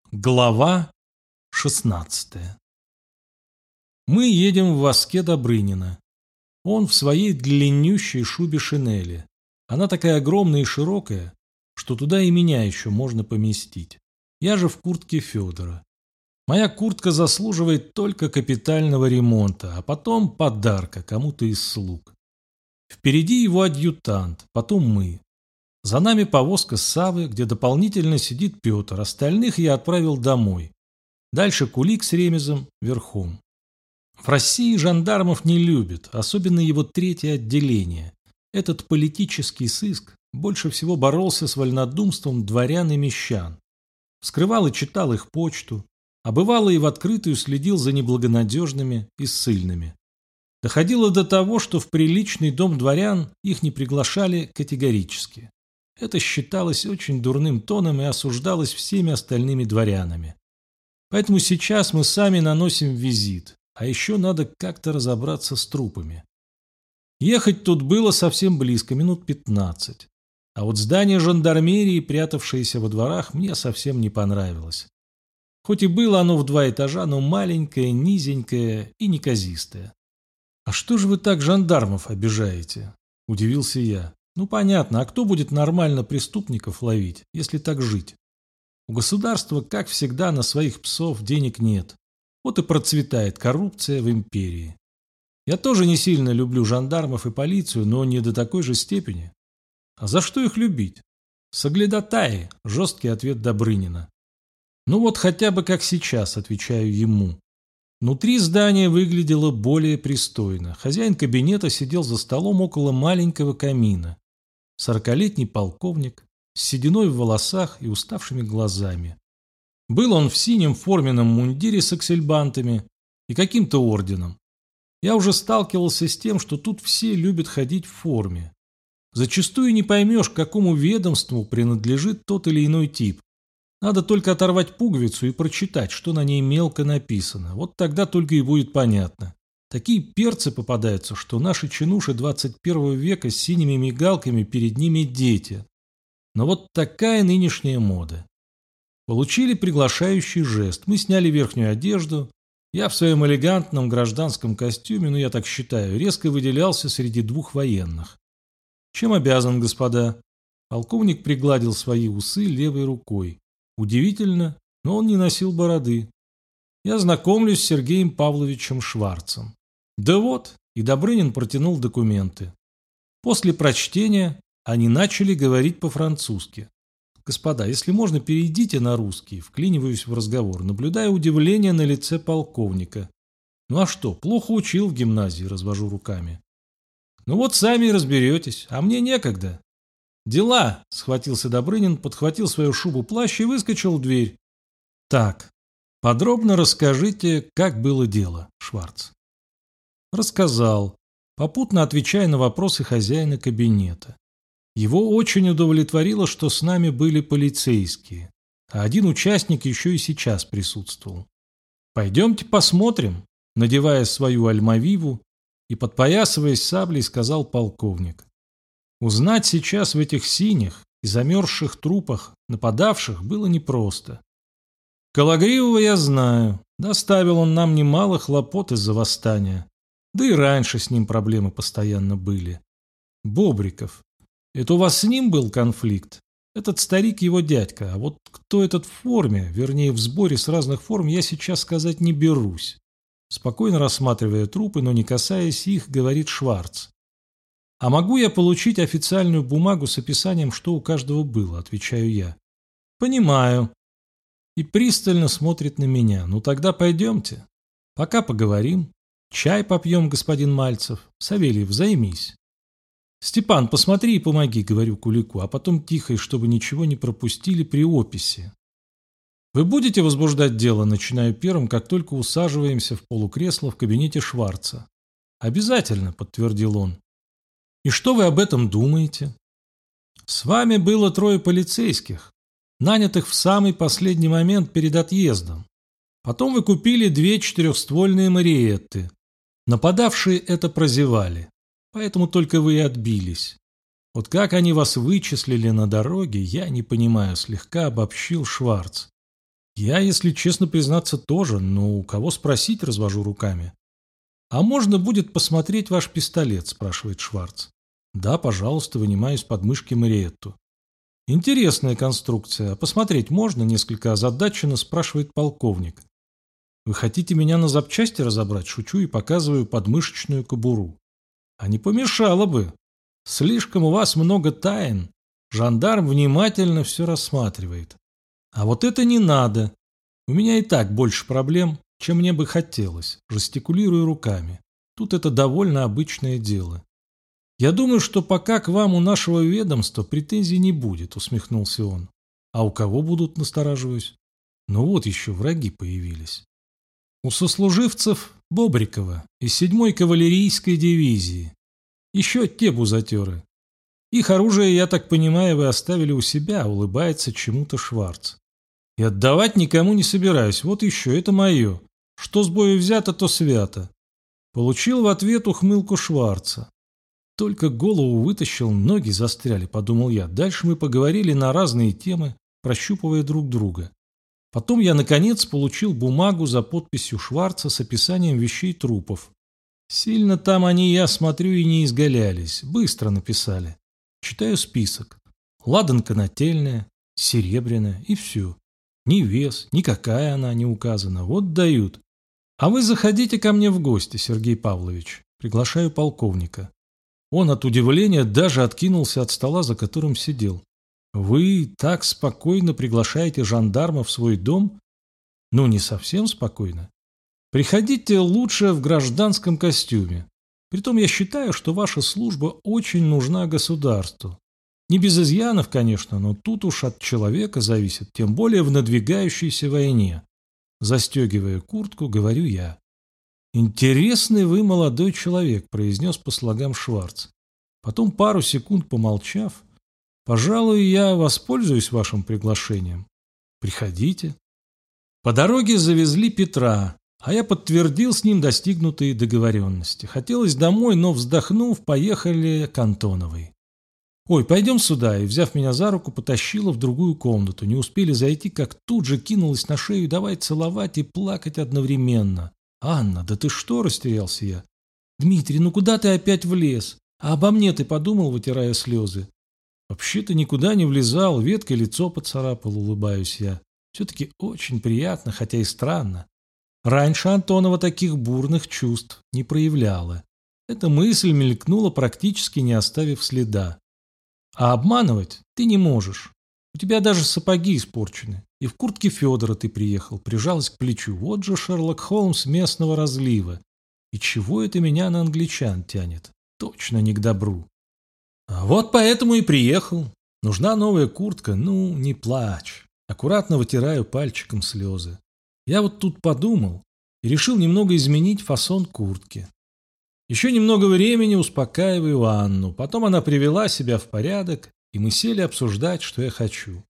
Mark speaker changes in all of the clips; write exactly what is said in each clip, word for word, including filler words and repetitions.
Speaker 1: Глава шестнадцатая. Мы едем в воске Добрынина. Он в своей длиннющей шубе-шинели. Она такая огромная и широкая, что туда и меня еще можно поместить. Я же в куртке Федора. Моя куртка заслуживает только капитального ремонта, а потом подарка кому-то из слуг. Впереди его адъютант, потом мы. За нами повозка с Саввы, где дополнительно сидит Петр, остальных я отправил домой. Дальше Кулик с Ремезом верхом. В России жандармов не любят, особенно его третье отделение. Этот политический сыск больше всего боролся с вольнодумством дворян и мещан. Вскрывал и читал их почту, а бывало и в открытую следил за неблагонадежными и ссыльными. Доходило до того, что в приличный дом дворян их не приглашали категорически. Это считалось очень дурным тоном и осуждалось всеми остальными дворянами. Поэтому сейчас мы сами наносим визит, а еще надо как-то разобраться с трупами. Ехать тут было совсем близко, минут пятнадцать. А вот здание жандармерии, прятавшееся во дворах, мне совсем не понравилось. Хоть и было оно в два этажа, но маленькое, низенькое и неказистое. «А что же вы так жандармов обижаете?» – удивился я. «Ну понятно, а кто будет нормально преступников ловить, если так жить? У государства, как всегда, на своих псов денег нет. Вот и процветает коррупция в империи. Я тоже не сильно люблю жандармов и полицию, но не до такой же степени. А за что их любить? Соглядатаи», – жесткий ответ Добрынина. «Ну вот хотя бы как сейчас», – отвечаю ему. Внутри здания выглядело более пристойно. Хозяин кабинета сидел за столом около маленького камина. Сорокалетний полковник с сединой в волосах и уставшими глазами. Был он в синем форменном мундире с аксельбантами и каким-то орденом. Я уже сталкивался с тем, что тут все любят ходить в форме. Зачастую не поймешь, к какому ведомству принадлежит тот или иной тип. Надо только оторвать пуговицу и прочитать, что на ней мелко написано. Вот тогда только и будет понятно. Такие перцы попадаются, что наши чинуши двадцать первого века с синими мигалками перед ними дети. Но вот такая нынешняя мода. Получили приглашающий жест. Мы сняли верхнюю одежду. Я в своем элегантном гражданском костюме, ну я так считаю, резко выделялся среди двух военных. «Чем обязан, господа?» Полковник пригладил свои усы левой рукой. Удивительно, но он не носил бороды. «Я знакомлюсь с Сергеем Павловичем Шварцем». «Да вот», и Добрынин протянул документы. После прочтения они начали говорить по-французски. «Господа, если можно, перейдите на русский», вклиниваюсь в разговор, наблюдая удивление на лице полковника. «Ну а что, плохо учил в гимназии», развожу руками. «Ну вот сами и разберетесь, а мне некогда». «Дела!» – схватился Добрынин, подхватил свою шубу-плащ и выскочил в дверь. «Так, подробно расскажите, как было дело, Шварц». Рассказал, попутно отвечая на вопросы хозяина кабинета. Его очень удовлетворило, что с нами были полицейские, а один участник еще и сейчас присутствовал. «Пойдемте посмотрим», – надевая свою альмавиву и подпоясываясь саблей, сказал полковник. Узнать сейчас в этих синих и замерзших трупах нападавших было непросто. Кологривого я знаю, доставил он нам немало хлопот из-за восстания, да и раньше с ним проблемы постоянно были. Бобриков. Это у вас с ним был конфликт? Этот старик его дядька, а вот кто этот в форме, вернее в сборе с разных форм, я сейчас сказать не берусь. Спокойно рассматривая трупы, но не касаясь их, говорит Шварц. «А могу я получить официальную бумагу с описанием, что у каждого было?» – отвечаю я. «Понимаю». И пристально смотрит на меня. «Ну тогда пойдемте. Пока поговорим. Чай попьем, господин Мальцев. Савельев, займись». «Степан, посмотри и помоги», – говорю Кулику, а потом тихо, и чтобы ничего не пропустили при описи. «Вы будете возбуждать дело?» – начинаю первым, как только усаживаемся в полукресло в кабинете Шварца. «Обязательно», – подтвердил он. «И что вы об этом думаете?» «С вами было трое полицейских, нанятых в самый последний момент перед отъездом. Потом вы купили две четырехствольные Мариетты. Нападавшие это прозевали, поэтому только вы и отбились. Вот как они вас вычислили на дороге, я не понимаю», – слегка обобщил Шварц. Я, если честно признаться, тоже, но у кого спросить, развожу руками. «А можно будет посмотреть ваш пистолет?» – спрашивает Шварц. «Да, пожалуйста», – вынимаю из подмышки Мариетту. «Интересная конструкция. Посмотреть можно?» – несколько озадаченно спрашивает полковник. «Вы хотите меня на запчасти разобрать?» – шучу и показываю подмышечную кобуру. «А не помешало бы. Слишком у вас много тайн». Жандарм внимательно все рассматривает. «А вот это не надо. У меня и так больше проблем, чем мне бы хотелось», жестикулирую руками. Тут это довольно обычное дело. «Я думаю, что пока к вам у нашего ведомства претензий не будет», усмехнулся он. «А у кого будут?» – настораживаюсь. «Ну вот еще враги появились. У сослуживцев Бобрикова из седьмой кавалерийской дивизии. Еще те бузатеры. Их оружие, я так понимаю, вы оставили у себя», – улыбается чему-то Шварц. «И отдавать никому не собираюсь. Вот еще, это мое. Что с бою взято, то свято». Получил в ответ ухмылку Шварца. «Только голову вытащил, ноги застряли», – подумал я. Дальше мы поговорили на разные темы, прощупывая друг друга. Потом я, наконец, получил бумагу за подписью Шварца с описанием вещей трупов. Сильно там они, я смотрю, и не изгалялись. Быстро написали. Читаю список. Ладанка нательная, серебряная и все. Ни вес, никакая она не указана. Вот дают. «А вы заходите ко мне в гости, Сергей Павлович». Приглашаю полковника. Он от удивления даже откинулся от стола, за которым сидел. «Вы так спокойно приглашаете жандарма в свой дом?» «Ну, не совсем спокойно. Приходите лучше в гражданском костюме. Притом я считаю, что ваша служба очень нужна государству. Не без изъянов, конечно, но тут уж от человека зависит, тем более в надвигающейся войне». Застегивая куртку, говорю я. «Интересный вы молодой человек», – произнес по слогам Шварц. Потом, пару секунд помолчав: «Пожалуй, я воспользуюсь вашим приглашением. Приходите». По дороге завезли Петра, а я подтвердил с ним достигнутые договоренности. Хотелось домой, но, вздохнув, поехали к Антоновой. «Ой, пойдем сюда», и, взяв меня за руку, потащила в другую комнату. Не успели зайти, как тут же кинулась на шею, давай целовать и плакать одновременно. «Анна, да ты что?» – растерялся я. «Дмитрий, ну куда ты опять влез? А обо мне ты подумал?» – вытирая слезы. «Вообще-то никуда не влезал, веткой лицо поцарапал», – улыбаюсь я. «Все-таки очень приятно, хотя и странно. Раньше Антонова таких бурных чувств не проявляла. Эта мысль мелькнула, практически не оставив следа. А обманывать ты не можешь. У тебя даже сапоги испорчены. И в куртке Федора ты приехал», прижалась к плечу. «Вот же Шерлок Холмс местного разлива. И чего это меня на англичан тянет? Точно не к добру». А вот поэтому и приехал. Нужна новая куртка. Ну, не плачь. Аккуратно вытираю пальчиком слезы. Я вот тут подумал и решил немного изменить фасон куртки. Еще немного времени успокаиваю Анну. Потом она привела себя в порядок, и мы сели обсуждать, что я хочу.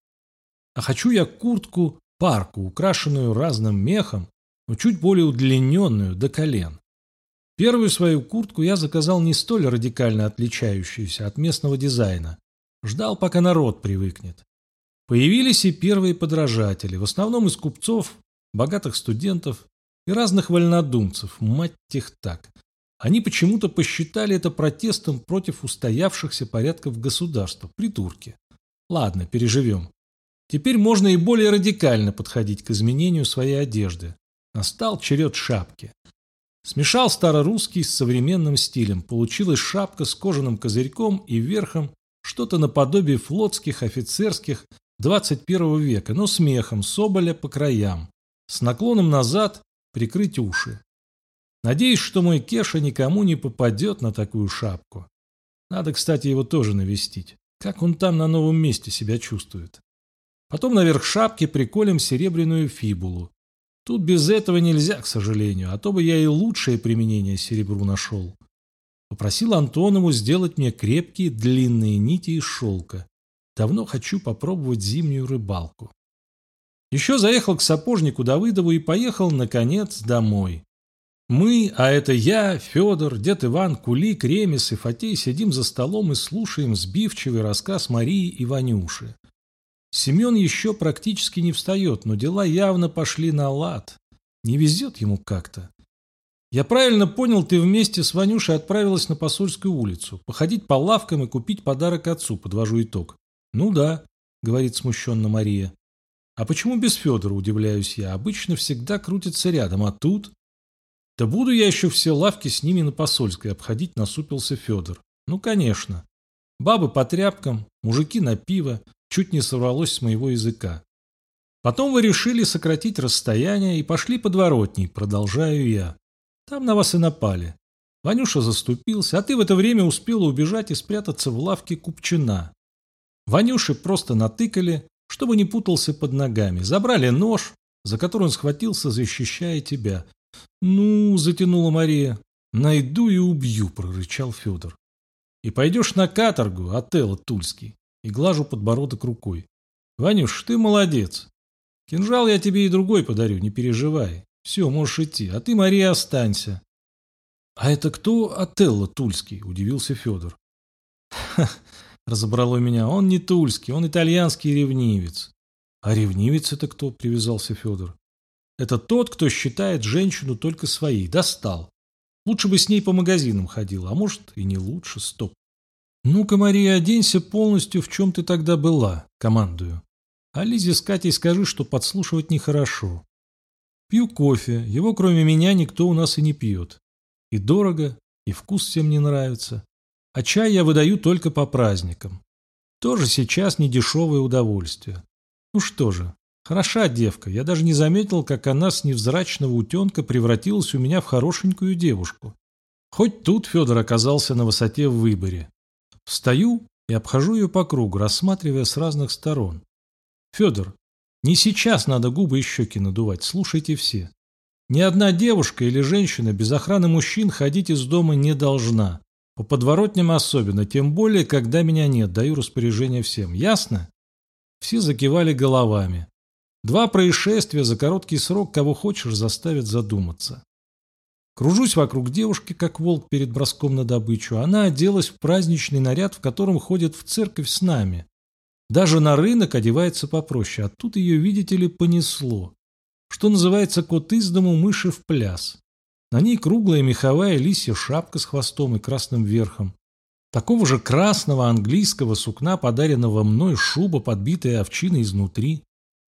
Speaker 1: А хочу я куртку-парку, украшенную разным мехом, но чуть более удлиненную, до колен. Первую свою куртку я заказал не столь радикально отличающуюся от местного дизайна. Ждал, пока народ привыкнет. Появились и первые подражатели, в основном из купцов, богатых студентов и разных вольнодумцев, мать их так. Они почему-то посчитали это протестом против устоявшихся порядков государства, придурки. Ладно, переживем. Теперь можно и более радикально подходить к изменению своей одежды. Настал черед шапки. Смешал старорусский с современным стилем. Получилась шапка с кожаным козырьком и верхом, что-то наподобие флотских, офицерских двадцать первого века, но с мехом соболя по краям, с наклоном назад прикрыть уши. Надеюсь, что мой Кеша никому не попадет на такую шапку. Надо, кстати, его тоже навестить. Как он там на новом месте себя чувствует. Потом наверх шапки приколем серебряную фибулу. Тут без этого нельзя, к сожалению, а то бы я и лучшее применение серебру нашел. Попросил Антонову сделать мне крепкие длинные нити из шелка. Давно хочу попробовать зимнюю рыбалку. Еще заехал к сапожнику Давыдову и поехал, наконец, домой. Мы, а это я, Федор, дед Иван, Кулик, Ремес и Фатей, сидим за столом и слушаем сбивчивый рассказ Марии и Ванюши. Семен еще практически не встает, но дела явно пошли на лад. Не везет ему как-то. Я правильно понял, ты вместе с Ванюшей отправилась на Посольскую улицу. Походить по лавкам и купить подарок отцу, подвожу итог. Ну да, говорит смущенно Мария. А почему без Федора, удивляюсь я. Обычно всегда крутится рядом, а тут... Да буду я еще все лавки с ними на Посольской обходить, насупился Федор. Ну, конечно. Бабы по тряпкам, мужики на пиво. Чуть не сорвалось с моего языка. Потом вы решили сократить расстояние и пошли подворотней, продолжаю я. Там на вас и напали. Ванюша заступился, а ты в это время успела убежать и спрятаться в лавке Купчина. Ванюше просто натыкали, чтобы не путался под ногами. Забрали нож, за который он схватился, защищая тебя. Ну, затянула Мария. Найду и убью, прорычал Федор. И пойдешь на каторгу, Отелло Тульский. И глажу подбородок рукой. Ванюш, ты молодец. Кинжал я тебе и другой подарю, не переживай. Все, можешь идти, а ты, Мария, останься. А это кто Отелло Тульский? Удивился Федор. Ха, разобрало меня. Он не тульский, он итальянский ревнивец. А ревнивец это кто? Привязался Федор. Это тот, кто считает женщину только своей. Достал. Лучше бы с ней по магазинам ходил, а может и не лучше. Стоп. Ну-ка, Мария, оденься полностью, в чем ты тогда была, командую. А Лизе с Катей скажи, что подслушивать нехорошо. Пью кофе, его кроме меня никто у нас и не пьет. И дорого, и вкус всем не нравится. А чай я выдаю только по праздникам. Тоже сейчас недешевое удовольствие. Ну что же, хороша девка, я даже не заметил, как она с невзрачного утенка превратилась у меня в хорошенькую девушку. Хоть тут Федор оказался на высоте в выборе. Встаю и обхожу ее по кругу, рассматривая с разных сторон. Федор, не сейчас надо губы и щеки надувать, слушайте все. Ни одна девушка или женщина без охраны мужчин ходить из дома не должна. По подворотням особенно, тем более, когда меня нет, даю распоряжение всем. Ясно? Все закивали головами. Два происшествия за короткий срок, кого хочешь, заставят задуматься. Кружусь вокруг девушки, как волк перед броском на добычу. Она оделась в праздничный наряд, в котором ходит в церковь с нами. Даже на рынок одевается попроще, а тут ее, видите ли, понесло. Что называется, кот из дому, мыши в пляс. На ней круглая меховая лисья шапка с хвостом и красным верхом. Такого же красного английского сукна, подаренного мной, шуба, подбитая овчиной изнутри.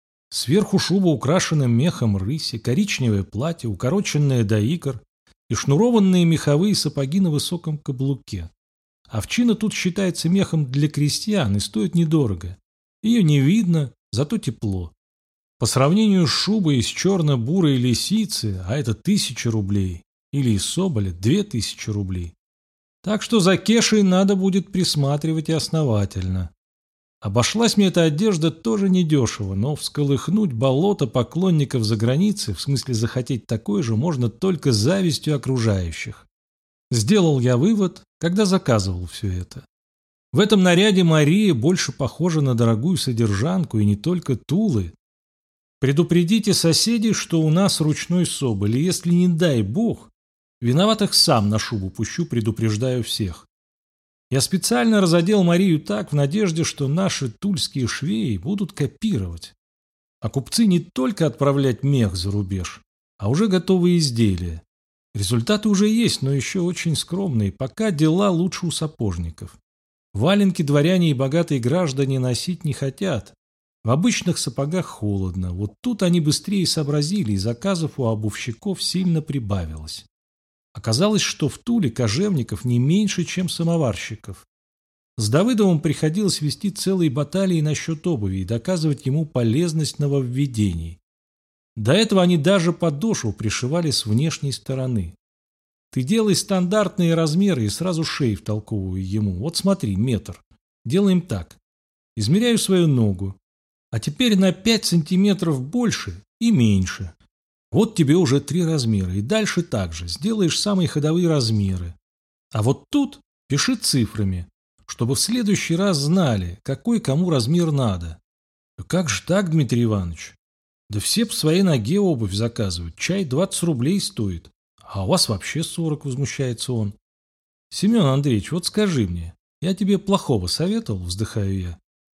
Speaker 1: Сверху шуба украшена мехом рыси, коричневое платье, укороченное до икр и шнурованные меховые сапоги на высоком каблуке. Овчина тут считается мехом для крестьян и стоит недорого. Ее не видно, зато тепло. По сравнению с шубой из черно-бурой лисицы, а это тысяча рублей, или из соболя две тысячи рублей. Так что за Кешей надо будет присматривать и основательно. Обошлась мне эта одежда тоже недешево, но всколыхнуть болото поклонников за границей, в смысле захотеть такое же, можно только завистью окружающих. Сделал я вывод, когда заказывал все это. В этом наряде Мария больше похожа на дорогую содержанку и не только Тулы. Предупредите соседей, что у нас ручной соболь, и если не дай бог, виноватых сам на шубу пущу, предупреждаю всех. Я специально разодел Марию так, в надежде, что наши тульские швеи будут копировать. А купцы не только отправлять мех за рубеж, а уже готовые изделия. Результаты уже есть, но еще очень скромные, пока дела лучше у сапожников. Валенки дворяне и богатые граждане носить не хотят. В обычных сапогах холодно, вот тут они быстрее сообразили, и заказов у обувщиков сильно прибавилось. Оказалось, что в Туле кожевников не меньше, чем самоварщиков. С Давыдовым приходилось вести целые баталии насчет обуви и доказывать ему полезность нововведений. До этого они даже подошву пришивали с внешней стороны. Ты делай стандартные размеры и сразу шеи втолковывай ему. Вот смотри, метр. Делаем так. Измеряю свою ногу. А теперь на пять сантиметров больше и меньше. Вот тебе уже три размера. И дальше так же. Сделаешь самые ходовые размеры. А вот тут пиши цифрами, чтобы в следующий раз знали, какой кому размер надо. Как же так, Дмитрий Иванович? Да все по своей ноге обувь заказывают. Чай двадцать рублей стоит. А у вас вообще сорок, возмущается он. Семен Андреевич, вот скажи мне, я тебе плохого советовал, вздыхаю я.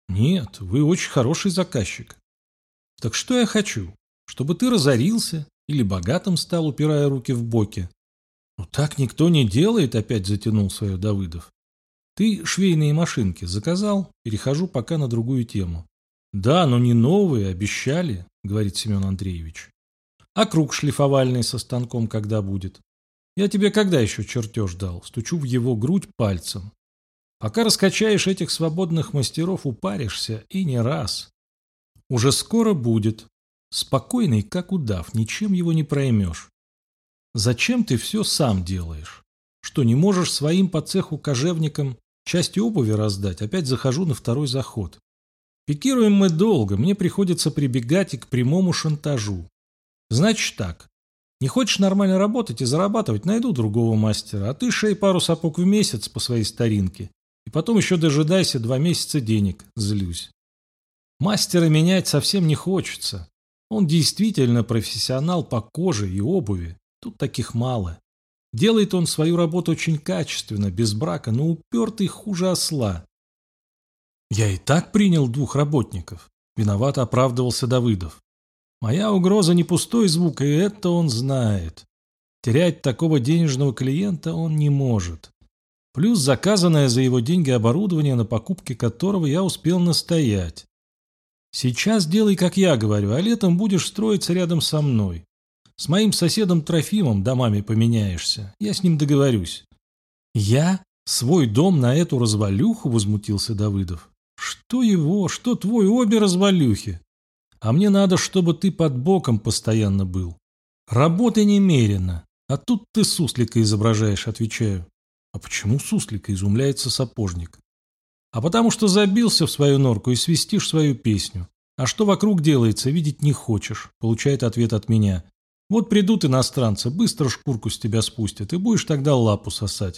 Speaker 1: Нет, вы очень хороший заказчик. Так что я хочу? Чтобы ты разорился или богатым стал, упирая руки в боки? Ну так никто не делает, опять затянул свое Давыдов. Ты швейные машинки заказал? Перехожу пока на другую тему. Да, но не новые, обещали, говорит Семен Андреевич. А круг шлифовальный со станком когда будет? Я тебе когда еще чертеж дал? Стучу в его грудь пальцем. Пока раскачаешь этих свободных мастеров, упаришься, и не раз. Уже скоро будет. Спокойный, как удав, ничем его не проймешь. Зачем ты все сам делаешь? Что, не можешь своим по цеху кожевникам части обуви раздать? Опять захожу на второй заход. Пикируем мы долго, мне приходится прибегать и к прямому шантажу. Значит так, не хочешь нормально работать и зарабатывать, найду другого мастера, а ты шей пару сапог в месяц по своей старинке, и потом еще дожидайся два месяца денег, злюсь. Мастера менять совсем не хочется. Он действительно профессионал по коже и обуви, тут таких мало. Делает он свою работу очень качественно, без брака, но упертый хуже осла. Я и так принял двух работников. Виновато оправдывался Давыдов. Моя угроза не пустой звук, и это он знает. Терять такого денежного клиента он не может. Плюс заказанное за его деньги оборудование, на покупке которого я успел настоять. Сейчас делай, как я говорю, а летом будешь строиться рядом со мной. С моим соседом Трофимом домами поменяешься. Я с ним договорюсь. Я? Свой дом на эту развалюху? Возмутился Давыдов. Что его, что твой, обе развалюхи. А мне надо, чтобы ты под боком постоянно был. Работы немерено. А тут ты суслика изображаешь, отвечаю. А почему суслика, изумляется сапожник. А потому что забился в свою норку и свистишь свою песню. А что вокруг делается, видеть не хочешь, получает ответ от меня. Вот придут иностранцы, быстро шкурку с тебя спустят, и будешь тогда лапу сосать.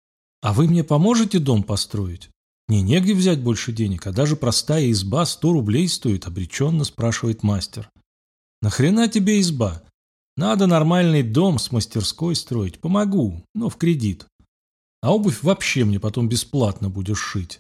Speaker 1: А вы мне поможете дом построить? Мне негде взять больше денег, а даже простая изба сто рублей стоит, обреченно спрашивает мастер. Нахрена тебе изба? Надо нормальный дом с мастерской строить, помогу, но в кредит. А обувь вообще мне потом бесплатно будешь шить.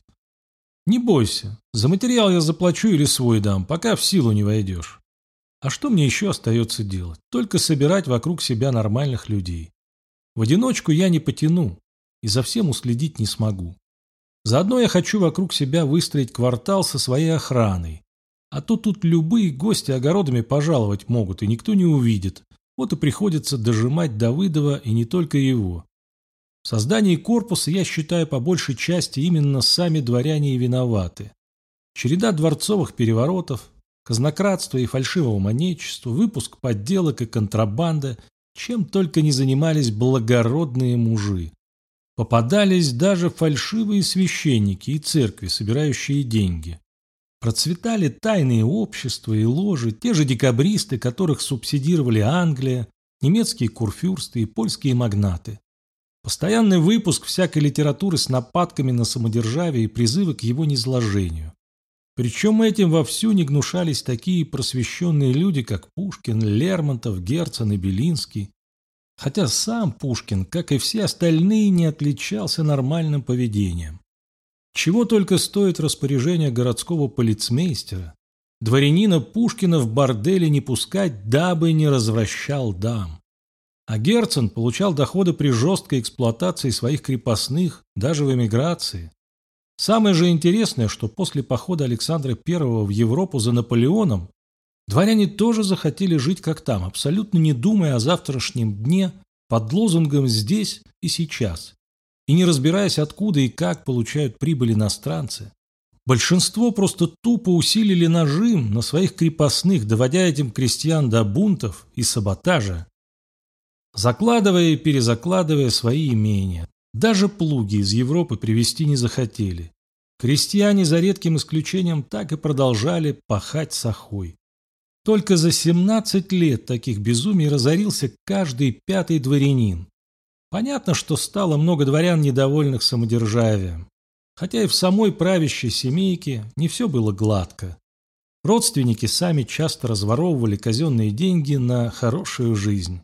Speaker 1: Не бойся, за материал я заплачу или свой дам, пока в силу не войдешь. А что мне еще остается делать? Только собирать вокруг себя нормальных людей. В одиночку я не потяну и за всем уследить не смогу. Заодно я хочу вокруг себя выстроить квартал со своей охраной. А то тут любые гости огородами пожаловать могут, и никто не увидит. Вот и приходится дожимать Давыдова, и не только его. В создании корпуса, я считаю, по большей части именно сами дворяне и виноваты. Череда дворцовых переворотов, казнократства и фальшивого монетчества, выпуск подделок и контрабанда, чем только не занимались благородные мужи. Попадались даже фальшивые священники и церкви, собирающие деньги. Процветали тайные общества и ложи, те же декабристы, которых субсидировали Англия, немецкие курфюрсты и польские магнаты. Постоянный выпуск всякой литературы с нападками на самодержавие и призывы к его низложению. Причем этим вовсю не гнушались такие просвещенные люди, как Пушкин, Лермонтов, Герцен и Белинский. Хотя сам Пушкин, как и все остальные, не отличался нормальным поведением. Чего только стоит распоряжение городского полицмейстера. Дворянина Пушкина в борделе не пускать, дабы не развращал дам. А Герцен получал доходы при жесткой эксплуатации своих крепостных, даже в эмиграции. Самое же интересное, что после похода Александра Первого в Европу за Наполеоном дворяне тоже захотели жить как там, абсолютно не думая о завтрашнем дне, под лозунгом «здесь и сейчас», и не разбираясь, откуда и как получают прибыль иностранцы. Большинство просто тупо усилили нажим на своих крепостных, доводя этим крестьян до бунтов и саботажа, закладывая и перезакладывая свои имения. Даже плуги из Европы привезти не захотели. Крестьяне, за редким исключением, так и продолжали пахать с охой. Только за семнадцать лет таких безумий разорился каждый пятый дворянин. Понятно, что стало много дворян, недовольных самодержавием. Хотя и в самой правящей семейке не все было гладко. Родственники сами часто разворовывали казенные деньги на хорошую жизнь.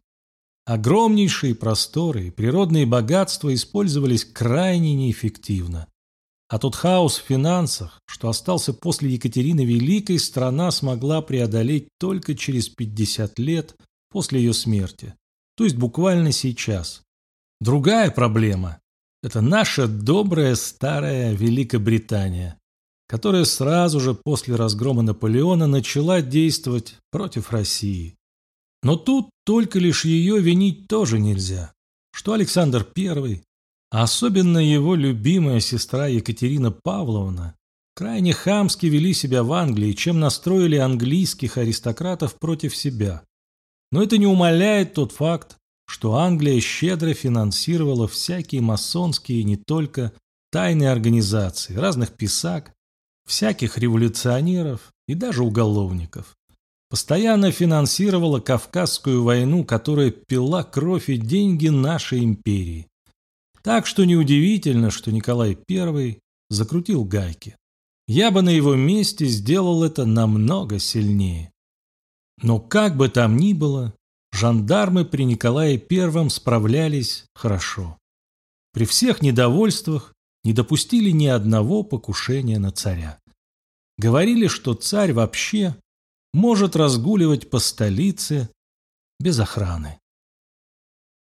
Speaker 1: Огромнейшие просторы и природные богатства использовались крайне неэффективно. А тот хаос в финансах, что остался после Екатерины Великой, страна смогла преодолеть только через пятьдесят лет после ее смерти, то есть буквально сейчас. Другая проблема – это наша добрая старая Великобритания, которая сразу же после разгрома Наполеона начала действовать против России. Но тут только лишь ее винить тоже нельзя, что Александр Первый, а особенно его любимая сестра Екатерина Павловна, крайне хамски вели себя в Англии, чем настроили английских аристократов против себя. Но это не умаляет тот факт, что Англия щедро финансировала всякие масонские и не только тайные организации, разных писак, всяких революционеров и даже уголовников. Постоянно финансировала Кавказскую войну, которая пила кровь и деньги нашей империи. Так что неудивительно, что Николай Первый закрутил гайки. Я бы на его месте сделал это намного сильнее. Но как бы там ни было, жандармы при Николае Первом справлялись хорошо. При всех недовольствах не допустили ни одного покушения на царя. Говорили, что царь вообще может разгуливать по столице без охраны.